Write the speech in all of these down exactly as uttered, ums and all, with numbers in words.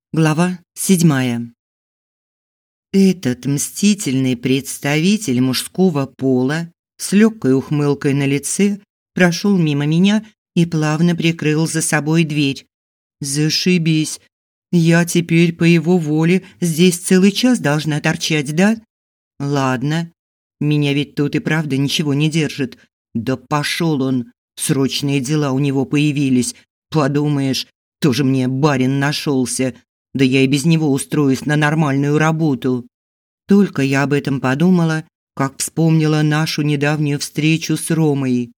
Глава седьмая. Этот мстительный представитель мужского пола с легкой ухмылкой на лице прошел мимо меня и плавно прикрыл за собой дверь. Зашибись. Я теперь по его воле здесь целый час должна торчать, да? Ладно. Меня ведь тут и правда ничего не держит. Да пошел он. Срочные дела у него появились. Подумаешь, тоже мне барин нашелся. Да я и без него устроюсь на нормальную работу. Только я об этом подумала, как вспомнила нашу недавнюю встречу с Ромой.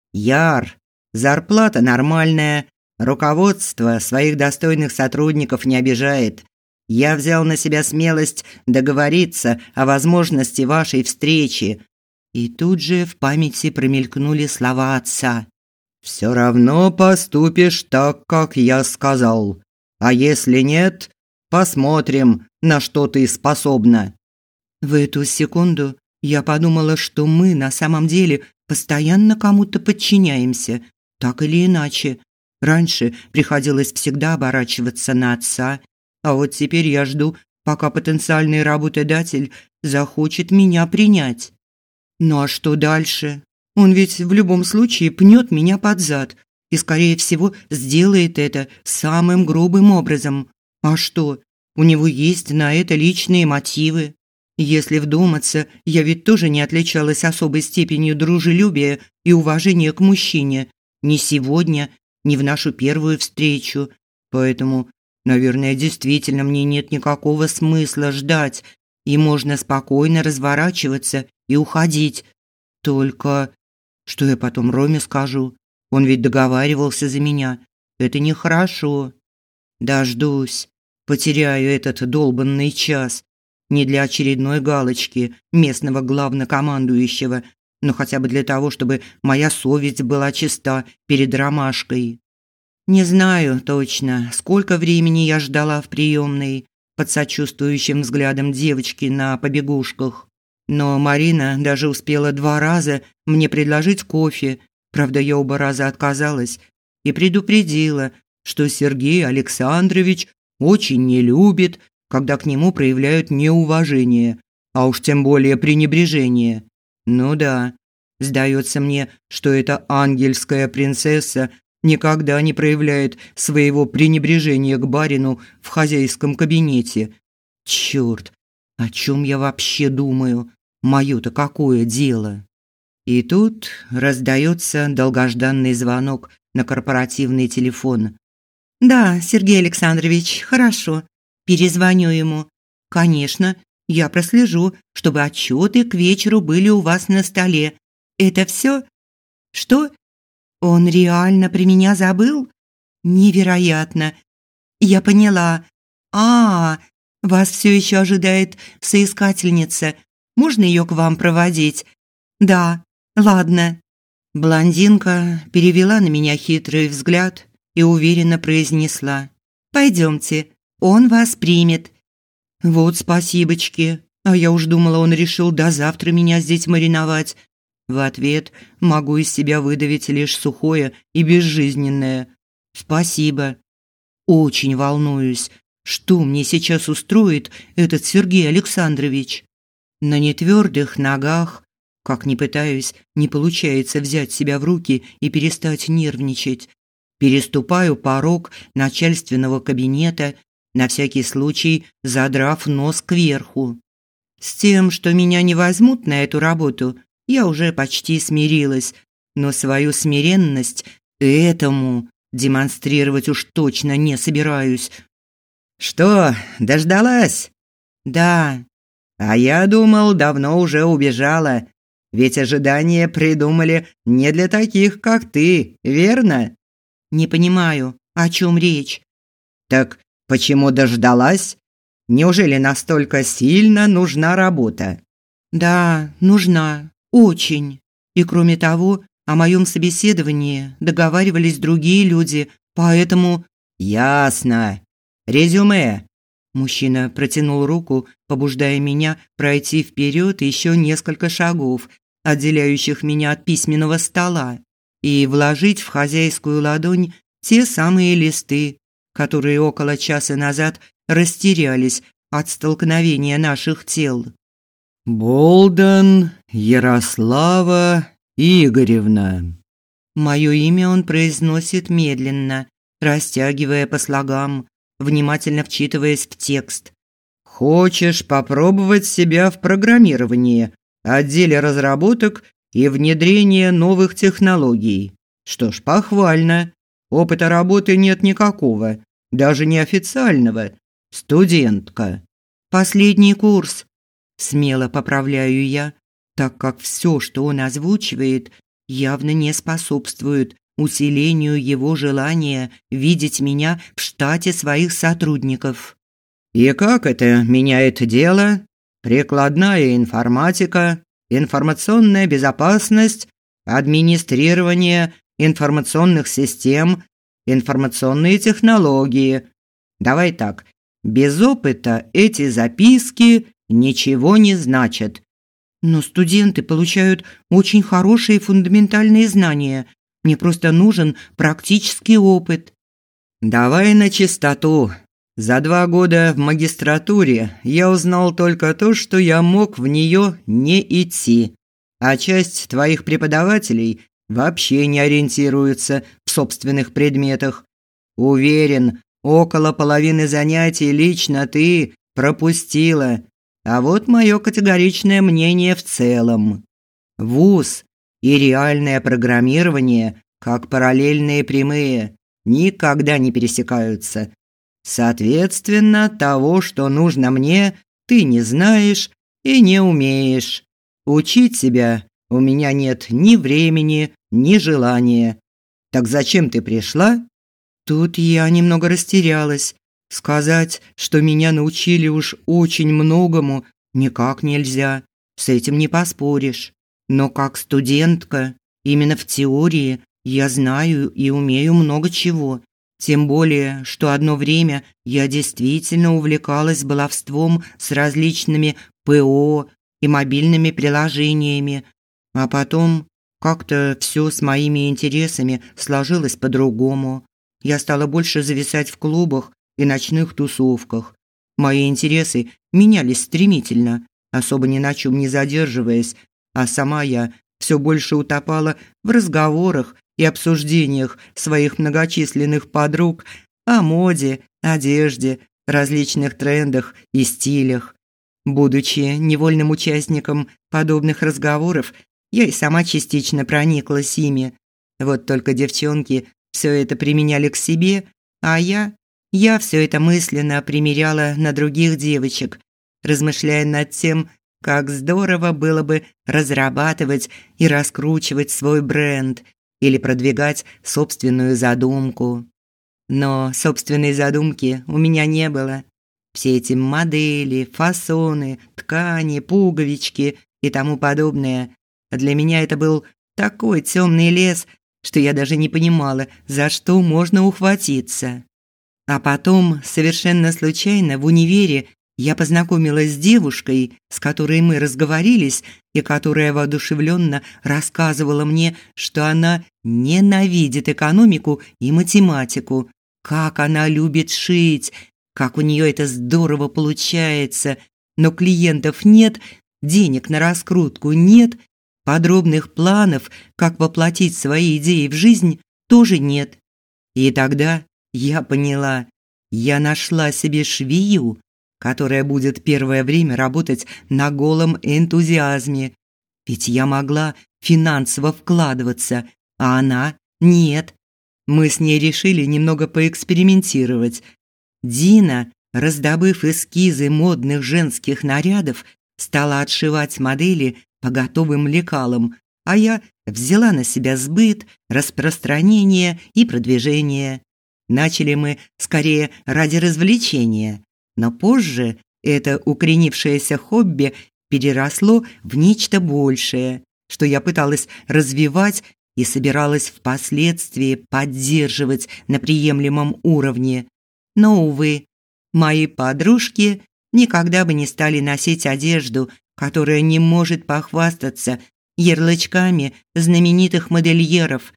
Яр, зарплата нормальная, руководство своих достойных сотрудников не обижает. Я взял на себя смелость договориться о возможности вашей встречи. И тут же в памяти промелькнули слова отца. «Все равно поступишь так, как я сказал. А если нет, посмотрим, на что ты способна». В эту секунду я подумала, что мы на самом деле постоянно кому-то подчиняемся, так или иначе. Раньше приходилось всегда оборачиваться на отца, а вот теперь я жду, пока потенциальный работодатель захочет меня принять. Ну а что дальше? Он ведь в любом случае пнет меня под зад и, скорее всего, сделает это самым грубым образом. А что? У него есть на это личные мотивы. Если вдуматься, я ведь тоже не отличалась особой степенью дружелюбия и уважения к мужчине. Ни сегодня, ни в нашу первую встречу. Поэтому, наверное, действительно мне нет никакого смысла ждать, и можно спокойно разворачиваться и уходить. Только что я потом Роме скажу? Он ведь договаривался за меня. Это нехорошо. Дождусь. Потеряю этот долбанный час. Не для очередной галочки местного главнокомандующего, но хотя бы для того, чтобы моя совесть была чиста перед Ромашкой. Не знаю точно, сколько времени я ждала в приемной под сочувствующим взглядом девочки на побегушках. Но Марина даже успела два раза мне предложить кофе, правда, я оба раза отказалась, и предупредила, что Сергей Александрович очень не любит, когда к нему проявляют неуважение, а уж тем более пренебрежение. Ну да, сдается мне, что эта ангельская принцесса никогда не проявляет своего пренебрежения к барину в хозяйском кабинете. Черт, о чем я вообще думаю? Мое-то какое дело? И тут раздается долгожданный звонок на корпоративный телефон. «Да, Сергей Александрович, хорошо. Перезвоню ему. Конечно, я прослежу, чтобы отчеты к вечеру были у вас на столе. Это все? Что? Он реально про меня забыл? Невероятно. Я поняла. А, вас все еще ожидает соискательница. Можно ее к вам проводить? Да, ладно». Блондинка перевела на меня хитрый взгляд и уверенно произнесла: «Пойдемте. Он вас примет». Вот спасибочки. А я уж думала, он решил до завтра меня здесь мариновать. В ответ могу из себя выдавить лишь сухое и безжизненное: «Спасибо». Очень волнуюсь, что мне сейчас устроит этот Сергей Александрович. На нетвердых ногах, как ни пытаюсь, не получается взять себя в руки и перестать нервничать. Переступаю порог начальственного кабинета, на всякий случай задрав нос кверху. С тем, что меня не возьмут на эту работу, я уже почти смирилась, но свою смиренность этому демонстрировать уж точно не собираюсь. «Что, дождалась?» «Да». «А я думал, давно уже убежала. Ведь ожидания придумали не для таких, как ты, верно?» «Не понимаю, о чем речь?» «Так почему дождалась? Неужели настолько сильно нужна работа?» «Да, нужна. Очень. И кроме того, о моем собеседовании договаривались другие люди, поэтому...» «Ясно. Резюме». Мужчина протянул руку, побуждая меня пройти вперед еще несколько шагов, отделяющих меня от письменного стола, и вложить в хозяйскую ладонь те самые листы. которые около часа назад растерялись от столкновения наших тел. «Болден Ярослава Игоревна». Мое имя он произносит медленно, растягивая по слогам, внимательно вчитываясь в текст. «Хочешь попробовать себя в программировании, отделе разработок и внедрения новых технологий? Что ж, похвально. Опыта работы нет никакого, даже неофициального. Студентка». «Последний курс», – смело поправляю я, так как все, что он озвучивает, явно не способствует усилению его желания видеть меня в штате своих сотрудников. «И как это меняет дело? Прикладная информатика, информационная безопасность, администрирование информационных систем, информационные технологии. Давай так, без опыта эти записки ничего не значат». «Но студенты получают очень хорошие фундаментальные знания. Мне просто нужен практический опыт». «Давай на чистоту. За два года в магистратуре я узнал только то, что я мог в нее не идти, а часть твоих преподавателей вообще не ориентируется в собственных предметах. Уверен, около половины занятий лично ты пропустила. А вот мое категоричное мнение в целом. Вуз и реальное программирование, как параллельные прямые, никогда не пересекаются. Соответственно, того, что нужно мне, ты не знаешь и не умеешь. Учить себя у меня нет ни времени, ни желания. Так зачем ты пришла?» Тут я немного растерялась. Сказать, что меня научили уж очень многому, никак нельзя. С этим не поспоришь. Но как студентка, именно в теории я знаю и умею много чего. Тем более, что одно время я действительно увлекалась баловством с различными ПО и мобильными приложениями. А потом как-то все с моими интересами сложилось по-другому. Я стала больше зависать в клубах и ночных тусовках. Мои интересы менялись стремительно, особо ни на чем не задерживаясь, а сама я все больше утопала в разговорах и обсуждениях своих многочисленных подруг о моде, одежде, различных трендах и стилях. Будучи невольным участником подобных разговоров, я и сама частично прониклась ими. Вот только девчонки все это применяли к себе, а я... Я все это мысленно примеряла на других девочек, размышляя над тем, как здорово было бы разрабатывать и раскручивать свой бренд или продвигать собственную задумку. Но собственной задумки у меня не было. Все эти модели, фасоны, ткани, пуговички и тому подобное. Для меня это был такой темный лес, что я даже не понимала, за что можно ухватиться. А потом, совершенно случайно, в универе я познакомилась с девушкой, с которой мы разговорились, и которая воодушевленно рассказывала мне, что она ненавидит экономику и математику, как она любит шить, как у нее это здорово получается, но клиентов нет, денег на раскрутку нет, подробных планов, как воплотить свои идеи в жизнь, тоже нет. И тогда я поняла, я нашла себе швею, которая будет первое время работать на голом энтузиазме. Ведь я могла финансово вкладываться, а она нет. Мы с ней решили немного поэкспериментировать. Дина, раздобыв эскизы модных женских нарядов, стала отшивать модели по готовым лекалам, а я взяла на себя сбыт, распространение и продвижение. Начали мы скорее ради развлечения, но позже это укоренившееся хобби переросло в нечто большее, что я пыталась развивать и собиралась впоследствии поддерживать на приемлемом уровне. Но, увы, мои подружки никогда бы не стали носить одежду, которая не может похвастаться ярлычками знаменитых модельеров.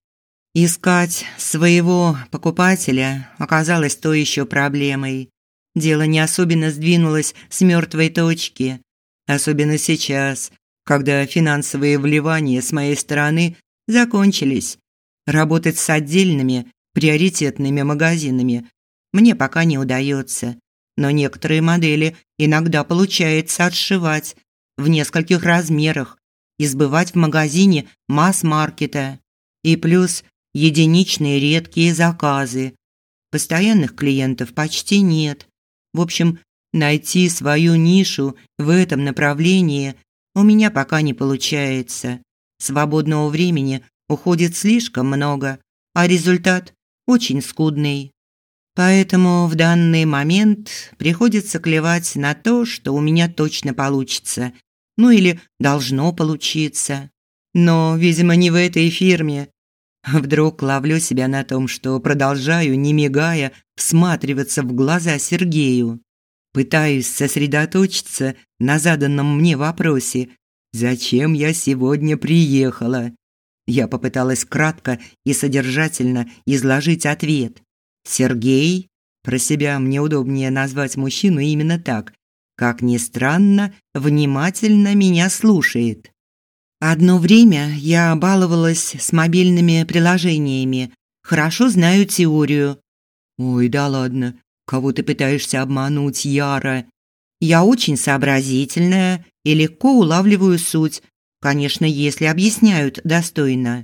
Искать своего покупателя оказалось то еще проблемой. Дело не особенно сдвинулось с мертвой точки, особенно сейчас, когда финансовые вливания с моей стороны закончились. Работать с отдельными приоритетными магазинами мне пока не удается, но некоторые модели иногда получается отшивать в нескольких размерах и сбывать в магазине масс-маркета. И плюс единичные редкие заказы. Постоянных клиентов почти нет. В общем, найти свою нишу в этом направлении у меня пока не получается. Свободного времени уходит слишком много, а результат очень скудный. Поэтому в данный момент приходится клевать на то, что у меня точно получится. Ну или должно получиться. Но, видимо, не в этой фирме. Вдруг ловлю себя на том, что продолжаю, не мигая, всматриваться в глаза Сергею. Пытаюсь сосредоточиться на заданном мне вопросе: зачем я сегодня приехала? Я попыталась кратко и содержательно изложить ответ. Сергей, про себя мне удобнее назвать мужчину именно так, как ни странно, внимательно меня слушает. Одно время я баловалась с мобильными приложениями. Хорошо знаю теорию. Ой, да ладно. Кого ты пытаешься обмануть, Яра? Я очень сообразительная и легко улавливаю суть. Конечно, если объясняют достойно.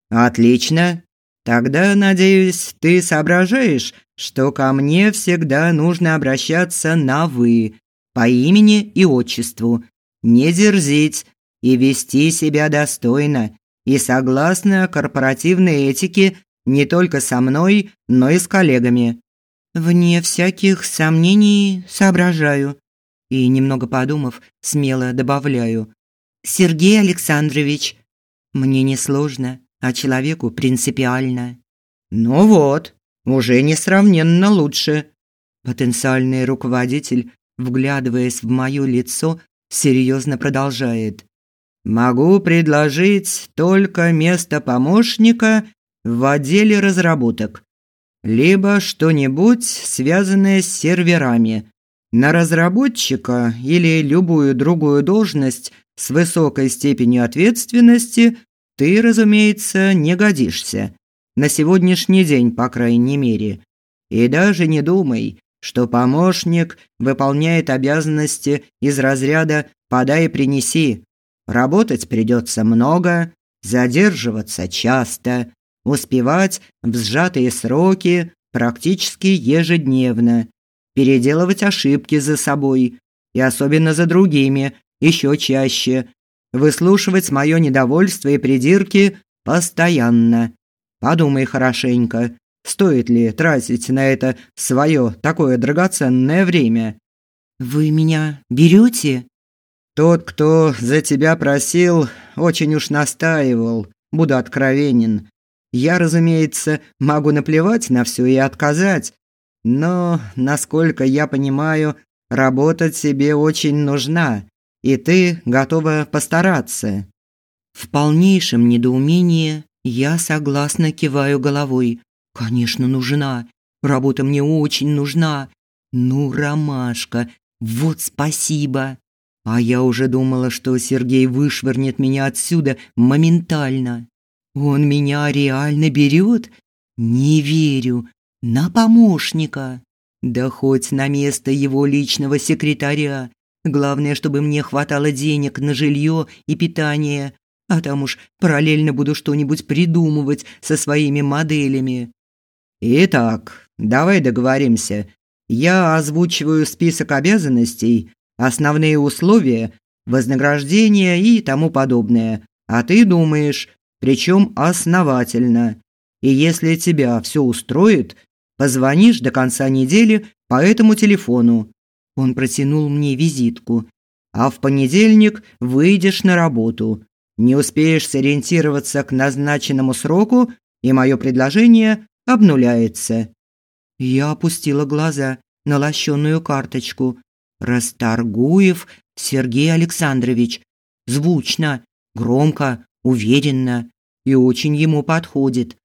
Отлично. Тогда, надеюсь, ты соображаешь, что ко мне всегда нужно обращаться на «вы», по имени и отчеству, не дерзить и вести себя достойно и согласно корпоративной этике не только со мной, но и с коллегами. Вне всяких сомнений соображаю. И, немного подумав, смело добавляю: Сергей Александрович. Мне несложно, а человеку принципиально. Ну вот, уже несравненно лучше. Потенциальный руководитель, вглядываясь в моё лицо, серьезно продолжает: могу предложить только место помощника в отделе разработок, либо что-нибудь связанное с серверами. На разработчика или любую другую должность с высокой степенью ответственности ты, разумеется, не годишься. На сегодняшний день, по крайней мере. И даже не думай, что помощник выполняет обязанности из разряда «подай и принеси». Работать придется много, задерживаться часто, успевать в сжатые сроки практически ежедневно, переделывать ошибки за собой и особенно за другими еще чаще, выслушивать мое недовольство и придирки постоянно. Подумай хорошенько, стоит ли тратить на это свое такое драгоценное время. Вы меня берете? Тот, кто за тебя просил, очень уж настаивал, буду откровенен. Я, разумеется, могу наплевать на все и отказать, но, насколько я понимаю, работа тебе очень нужна, и ты готова постараться. В полнейшем недоумении я согласно киваю головой. Конечно, нужна. Работа мне очень нужна. Ну, ромашка, вот спасибо. А я уже думала, что Сергей вышвырнет меня отсюда моментально. Он меня реально берет? Не верю. На помощника. Да хоть на место его личного секретаря. Главное, чтобы мне хватало денег на жилье и питание. А там уж параллельно буду что-нибудь придумывать со своими моделями. Итак, давай договоримся. Я озвучиваю список обязанностей, основные условия, вознаграждение и тому подобное. А ты думаешь, причем основательно. И если тебя все устроит, позвонишь до конца недели по этому телефону. Он протянул мне визитку. А в понедельник выйдешь на работу. Не успеешь сориентироваться к назначенному сроку, и мое предложение обнуляется. Я опустила глаза на лощеную карточку. Расторгуев Сергей Александрович. Звучно, громко, уверенно и очень ему подходит.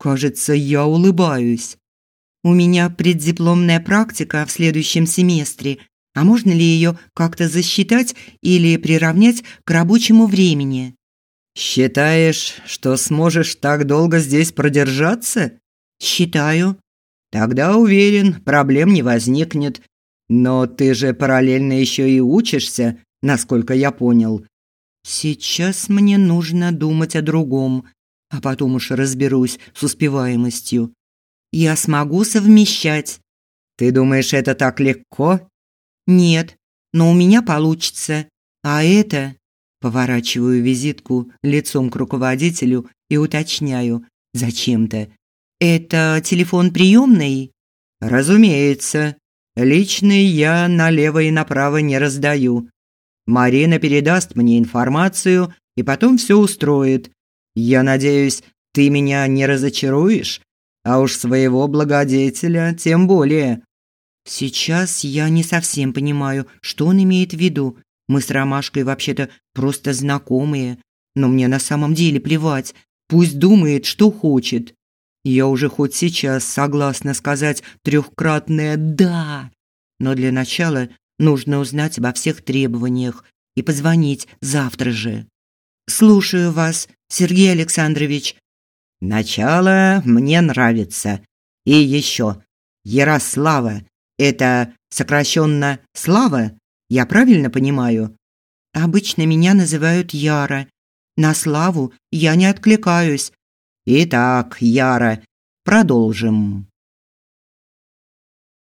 Кажется, я улыбаюсь. У меня преддипломная практика в следующем семестре. А можно ли ее как-то засчитать или приравнять к рабочему времени? Считаешь, что сможешь так долго здесь продержаться? Считаю. Тогда уверен, проблем не возникнет. Но ты же параллельно еще и учишься, насколько я понял. Сейчас мне нужно думать о другом, а потом уж разберусь с успеваемостью. Я смогу совмещать. Ты думаешь, это так легко? Нет, но у меня получится. А это... Поворачиваю визитку лицом к руководителю и уточняю зачем-то. Это телефон приемный? Разумеется. Личный я налево и направо не раздаю. Марина передаст мне информацию и потом все устроит. Я надеюсь, ты меня не разочаруешь, а уж своего благодетеля тем более. Сейчас я не совсем понимаю, что он имеет в виду. Мы с Ромашкой вообще-то просто знакомые, но мне на самом деле плевать. Пусть думает, что хочет. Я уже хоть сейчас согласна сказать трехкратное «да». Но для начала нужно узнать обо всех требованиях и позвонить завтра же. Слушаю вас, Сергей Александрович. Начало мне нравится. И еще. Ярослава. Это сокращенно Слава? Я правильно понимаю? Обычно меня называют Яра. На Славу я не откликаюсь. Итак, Яра, продолжим.